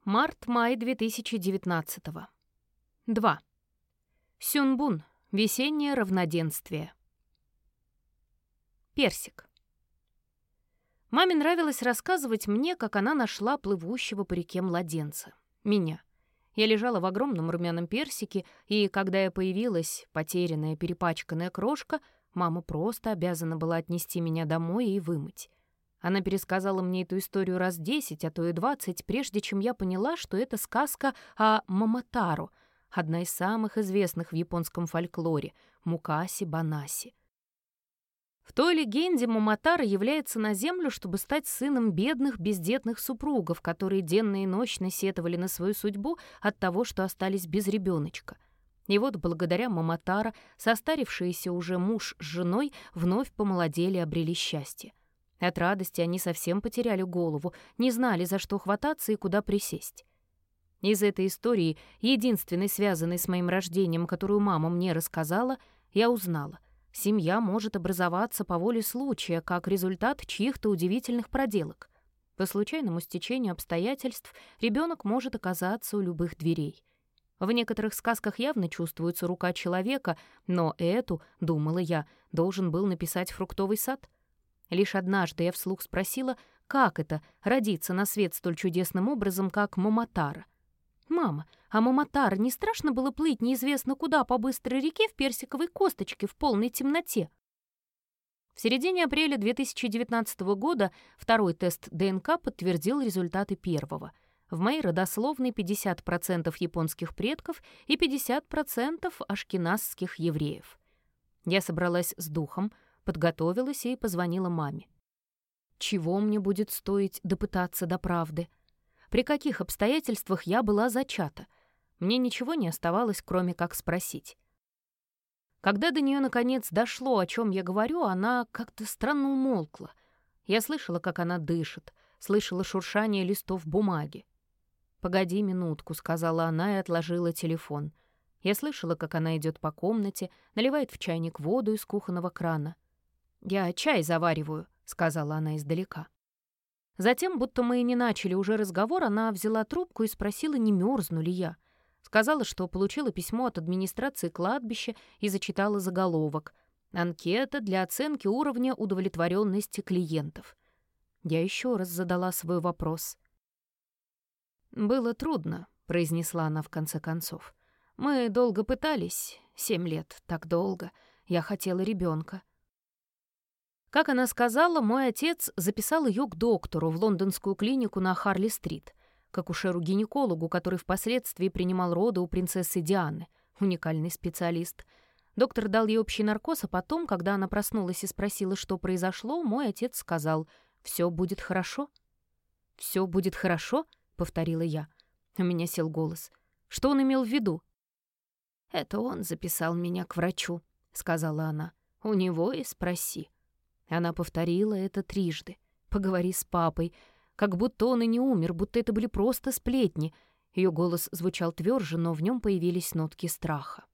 Март-май 2019. 2. Сюнбун. Весеннее равноденствие. Персик. Маме нравилось рассказывать мне, как она нашла плывущего по реке младенца. Меня. Я лежала в огромном румяном персике, и когда я появилась, потерянная, перепачканная крошка, мама просто обязана была отнести меня домой и вымыть. Она пересказала мне эту историю раз 10, а то и 20, прежде чем я поняла, что это сказка о Момотаро, одна из самых известных в японском фольклоре — Мукаси-Банаси. В той легенде Момотаро является на землю, чтобы стать сыном бедных бездетных супругов, которые денно и нощно сетовали на свою судьбу от того, что остались без ребеночка. И вот благодаря Момотаро состарившиеся уже муж с женой вновь помолодели и обрели счастье. От радости они совсем потеряли голову, не знали, за что хвататься и куда присесть. Из этой истории, единственной связанной с моим рождением, которую мама мне рассказала, я узнала — семья может образоваться по воле случая, как результат чьих-то удивительных проделок. По случайному стечению обстоятельств ребенок может оказаться у любых дверей. В некоторых сказках явно чувствуется рука человека, но эту, думала я, должен был написать «Фруктовый сад». Лишь однажды я вслух спросила, как это — родиться на свет столь чудесным образом, как Момотаро. «Мама, а Момотаро не страшно было плыть неизвестно куда по быстрой реке в персиковой косточке в полной темноте?» В середине апреля 2019 года второй тест ДНК подтвердил результаты первого. В моей родословной 50% японских предков и 50% ашкеназских евреев. Я собралась с духом, подготовилась и позвонила маме. Чего мне будет стоить допытаться до правды? При каких обстоятельствах я была зачата? Мне ничего не оставалось, кроме как спросить. Когда до нее наконец дошло, о чем я говорю, она как-то странно умолкла. Я слышала, как она дышит, слышала шуршание листов бумаги. «Погоди минутку», — сказала она и отложила телефон. Я слышала, как она идет по комнате, наливает в чайник воду из кухонного крана. «Я чай завариваю», — сказала она издалека. Затем, будто мы и не начали уже разговор, она взяла трубку и спросила, не мерзну ли я. Сказала, что получила письмо от администрации кладбища и зачитала заголовок «Анкета для оценки уровня удовлетворенности клиентов». Я еще раз задала свой вопрос. «Было трудно», — произнесла она в конце концов. «Мы долго пытались, 7 лет, так долго. Я хотела ребенка». Как она сказала, мой отец записал ее к доктору в лондонскую клинику на Харли-стрит, к акушеру-гинекологу, который впоследствии принимал роды у принцессы Дианы, уникальный специалист. Доктор дал ей общий наркоз, а потом, когда она проснулась и спросила, что произошло, мой отец сказал: «Все будет хорошо». «Все будет хорошо?» — повторила я. У меня сел голос. Что он имел в виду? «Это он записал меня к врачу», — сказала она. «У него и спроси». Она повторила это трижды. «Поговори с папой». Как будто он и не умер, будто это были просто сплетни. Ее голос звучал тверже, но в нем появились нотки страха.